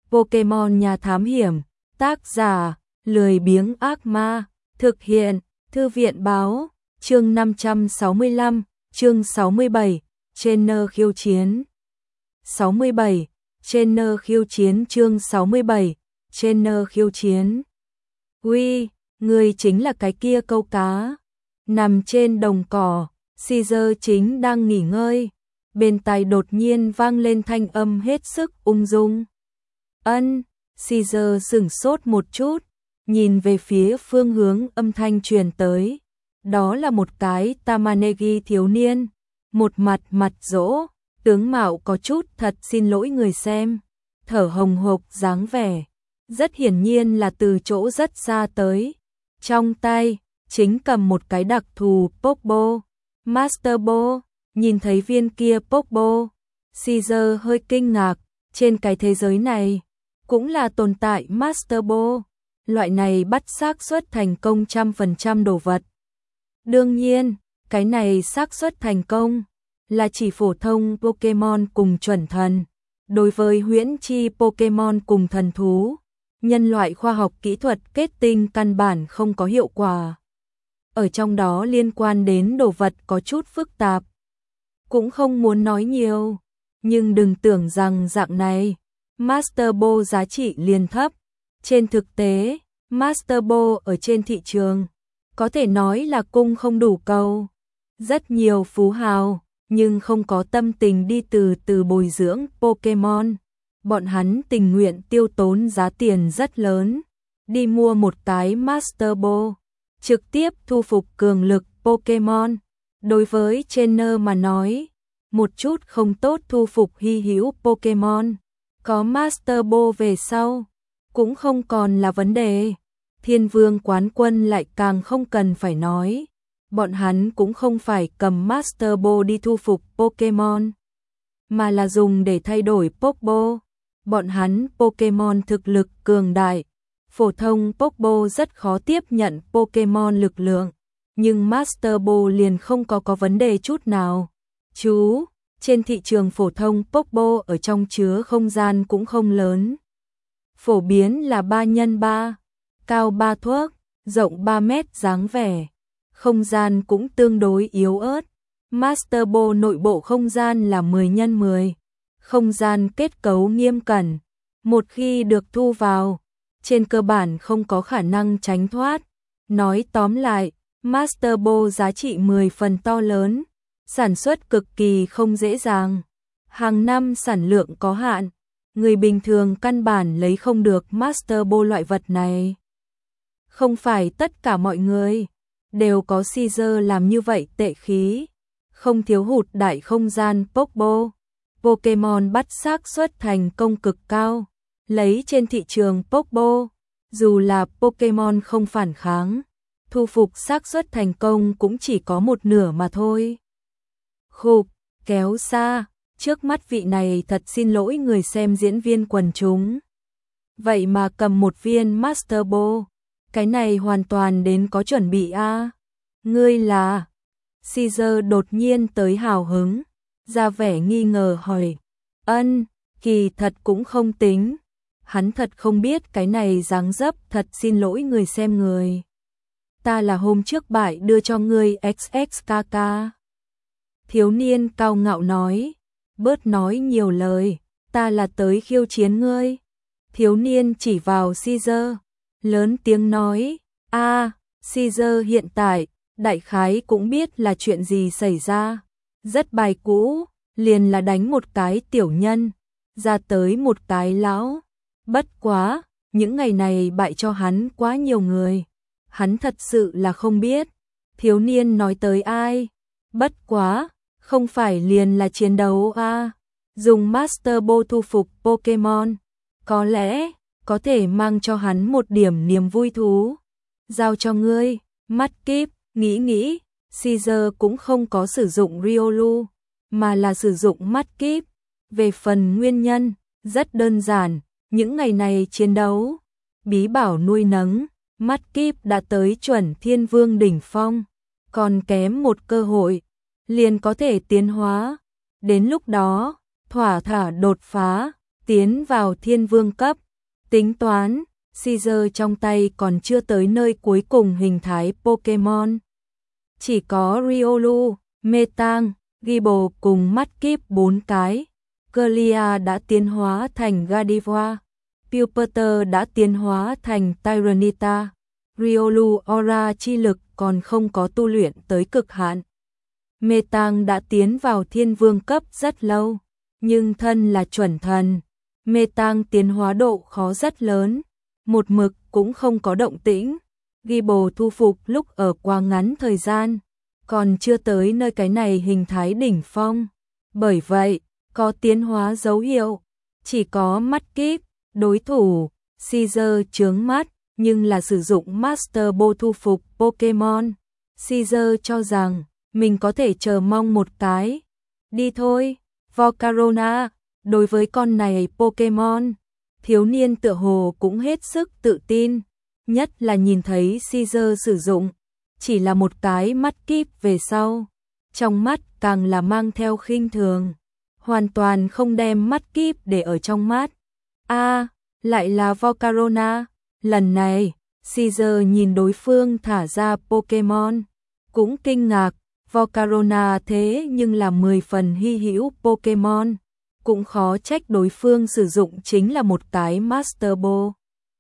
Pokemon Nhà Thám Hiểm, tác giả, lười biếng ác ma, thực hiện, Thư viện Báo, chương 565, chương 67, Trainer khiêu chiến. 67, Trainer khiêu chiến chương 67, Trainer khiêu chiến. Uy, người chính là cái kia câu cá. Nằm trên đồng cỏ, Caesar chính đang nghỉ ngơi. Bên tai đột nhiên vang lên thanh âm hết sức ung dung. Caesar sửng sốt một chút, nhìn về phía phương hướng âm thanh truyền tới. Đó là một cái Tamanegi thiếu niên, một mặt dỗ, tướng mạo có chút thật xin lỗi người xem, thở hồng hộc dáng vẻ, rất hiển nhiên là từ chỗ rất xa tới. Trong tay chính cầm một cái đặc thù Pokeball, Master Ball. Nhìn thấy viên kia Pokeball, Caesar hơi kinh ngạc, trên cái thế giới này cũng là tồn tại Master Ball, loại này bắt xác suất thành công 100% đồ vật. Đương nhiên, cái này xác suất thành công là chỉ phổ thông Pokemon cùng chuẩn thần. Đối với huyễn chi Pokemon cùng thần thú, nhân loại khoa học kỹ thuật kết tinh căn bản không có hiệu quả. Ở trong đó liên quan đến đồ vật có chút phức tạp. Cũng không muốn nói nhiều, nhưng đừng tưởng rằng dạng này Master Ball giá trị liền thấp. Trên thực tế, Master Ball ở trên thị trường có thể nói là cung không đủ cầu. Rất nhiều phú hào, nhưng không có tâm tình đi từ từ bồi dưỡng Pokemon. Bọn hắn tình nguyện tiêu tốn giá tiền rất lớn, đi mua một cái Master Ball, trực tiếp thu phục cường lực Pokemon. Đối với trainer mà nói, một chút không tốt thu phục hy hữu Pokemon, có Master Ball về sau, cũng không còn là vấn đề. Thiên Vương quán quân lại càng không cần phải nói, bọn hắn cũng không phải cầm Master Ball đi thu phục Pokemon, mà là dùng để thay đổi Pokeball. Bọn hắn Pokemon thực lực cường đại, phổ thông Pokeball rất khó tiếp nhận Pokemon lực lượng, nhưng Master Ball liền không có vấn đề chút nào. Chú, trên thị trường phổ thông Pokeball ở trong chứa không gian cũng không lớn. Phổ biến là 3x3, cao 3 thước, rộng 3 mét dáng vẻ. Không gian cũng tương đối yếu ớt. Master Ball nội bộ không gian là 10x10. Không gian kết cấu nghiêm cẩn. Một khi được thu vào, trên cơ bản không có khả năng tránh thoát. Nói tóm lại, Master Ball giá trị 10 phần to lớn, sản xuất cực kỳ không dễ dàng. Hàng năm sản lượng có hạn, người bình thường căn bản lấy không được Master Ball loại vật này. Không phải tất cả mọi người đều có Caesar làm như vậy tệ khí, không thiếu hụt đại không gian Pokeball. Pokemon bắt xác suất thành công cực cao, lấy trên thị trường Pokeball, dù là Pokemon không phản kháng, thu phục xác suất thành công cũng chỉ có một nửa mà thôi. Khục, kéo xa, trước mắt vị này thật xin lỗi người xem diễn viên quần chúng. Vậy mà cầm một viên Master Ball, cái này hoàn toàn đến có chuẩn bị a. Ngươi là? Caesar đột nhiên tới hào hứng, ra vẻ nghi ngờ hỏi. Kỳ thật cũng không tính. Hắn thật không biết cái này dáng dấp, thật xin lỗi người xem người. Ta là hôm trước bại đưa cho ngươi XXKK. Thiếu niên cao ngạo nói, bớt nói nhiều lời, ta là tới khiêu chiến ngươi. Thiếu niên chỉ vào Caesar, lớn tiếng nói, Caesar hiện tại, đại khái cũng biết là chuyện gì xảy ra. Rất bài cũ, liền là đánh một cái tiểu nhân, ra tới một cái lão. Bất quá, những ngày này bại cho hắn quá nhiều người. Hắn thật sự là không biết. Thiếu niên nói tới ai? Bất quá, không phải liền là chiến đấu dùng Master Ball thu phục Pokemon. Có lẽ, có thể mang cho hắn một điểm niềm vui thú. Giao cho ngươi, mắt kíp, nghĩ, Caesar cũng không có sử dụng Riolu, mà là sử dụng mắt kíp. Về phần nguyên nhân, rất đơn giản, những ngày này chiến đấu, bí bảo nuôi nấng, mắt kíp đã tới chuẩn thiên vương đỉnh phong, còn kém một cơ hội, liền có thể tiến hóa. Đến lúc đó, thỏa thả đột phá, tiến vào thiên vương cấp. Tính toán, Caesar trong tay còn chưa tới nơi cuối cùng hình thái Pokemon. Chỉ có Riolu, Metang, Gible cùng Mudkip 4 cái. Clear đã tiến hóa thành Gardevoir. Pupitar đã tiến hóa thành Tyranitar. Riolu Aura chi lực còn không có tu luyện tới cực hạn. Metang đã tiến vào thiên vương cấp rất lâu, nhưng thân là chuẩn thần. Metang tiến hóa độ khó rất lớn, một mực cũng không có động tĩnh. Gible thu phục lúc ở quá ngắn thời gian, còn chưa tới nơi cái này hình thái đỉnh phong. Bởi vậy, có tiến hóa dấu hiệu, chỉ có Mudkip, đối thủ, Caesar chướng mắt, nhưng là sử dụng Master Ball thu phục Pokemon. Caesar cho rằng, mình có thể chờ mong một cái. Đi thôi, Volcarona, đối với con này Pokemon, thiếu niên tựa hồ cũng hết sức tự tin, nhất là nhìn thấy Caesar sử dụng, chỉ là một cái Mudkip về sau. Trong mắt càng là mang theo khinh thường, hoàn toàn không đem Mudkip để ở trong mắt. Lại là Volcarona, lần này, Caesar nhìn đối phương thả ra Pokemon, cũng kinh ngạc, Volcarona thế nhưng là 10 phần hy hữu Pokemon, cũng khó trách đối phương sử dụng chính là một cái Master Ball.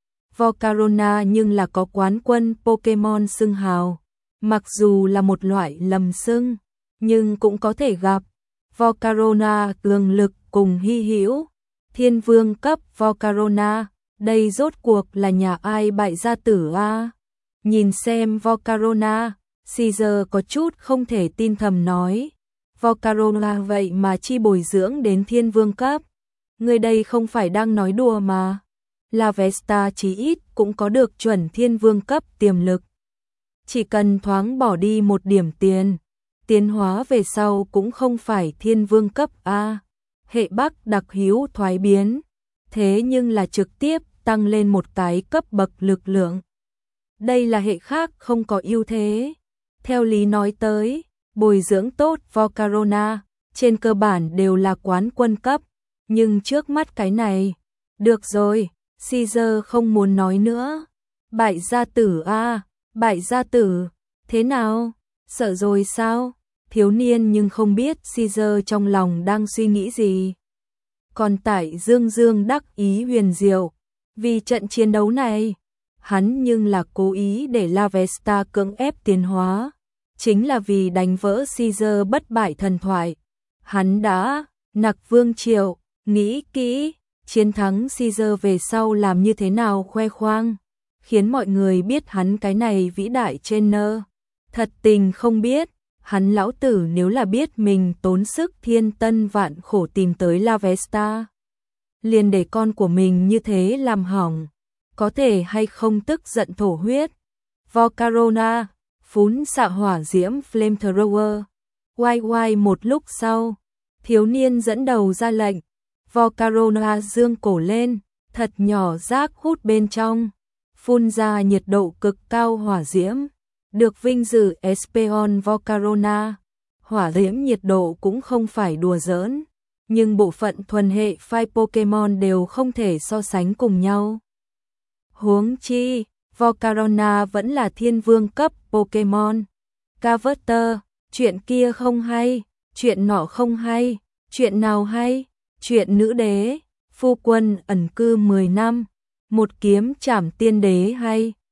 Volcarona nhưng là có quán quân Pokemon xưng hào, mặc dù là một loại lầm xưng, nhưng cũng có thể gặp. Volcarona cường lực cùng hy hữu, thiên vương cấp Volcarona, đây rốt cuộc là nhà ai bại gia tử a? Nhìn xem Volcarona, Caesar có chút không thể tin thầm nói. Volcarona vậy mà chi bồi dưỡng đến thiên vương cấp. Người đây không phải đang nói đùa mà. Lavesta chí ít cũng có được chuẩn thiên vương cấp tiềm lực. Chỉ cần thoáng bỏ đi một điểm tiền, tiến hóa về sau cũng không phải thiên vương cấp a. Hệ Bắc đặc hữu thoái biến, thế nhưng là trực tiếp tăng lên một cái cấp bậc lực lượng. Đây là hệ khác không có ưu thế. Theo lý nói tới, bồi dưỡng tốt Volcarona, trên cơ bản đều là quán quân cấp, nhưng trước mắt cái này, được rồi, Caesar không muốn nói nữa. Bại gia tử a, bại gia tử, thế nào, sợ rồi sao? Thiếu niên nhưng không biết Caesar trong lòng đang suy nghĩ gì. Còn tại dương dương đắc ý huyền diệu, vì trận chiến đấu này, hắn nhưng là cố ý để Lavesta cưỡng ép tiến hóa, chính là vì đánh vỡ Caesar bất bại thần thoại. Hắn đã, Nặc Vương Triều, nghĩ kỹ, chiến thắng Caesar về sau làm như thế nào khoe khoang, khiến mọi người biết hắn cái này vĩ đại trainer. Thật tình không biết, hắn lão tử nếu là biết mình tốn sức thiên tân vạn khổ tìm tới Lavesta, liền để con của mình như thế làm hỏng, có thể hay không tức giận thổ huyết. Volcarona, phún xạ hỏa diễm flamethrower. Quay một lúc sau, thiếu niên dẫn đầu ra lệnh, Volcarona dương cổ lên, thật nhỏ rác hút bên trong, phun ra nhiệt độ cực cao hỏa diễm, được vinh dự Espeon Volcarona. Hỏa diễm nhiệt độ cũng không phải đùa giỡn, nhưng bộ phận thuần hệ phai Pokemon đều không thể so sánh cùng nhau. Huống chi, Volcarona vẫn là thiên vương cấp Pokemon. Carver, chuyện kia không hay, chuyện nọ không hay, chuyện nào hay, chuyện nữ đế, phu quân ẩn cư 10 năm, một kiếm trảm tiên đế hay.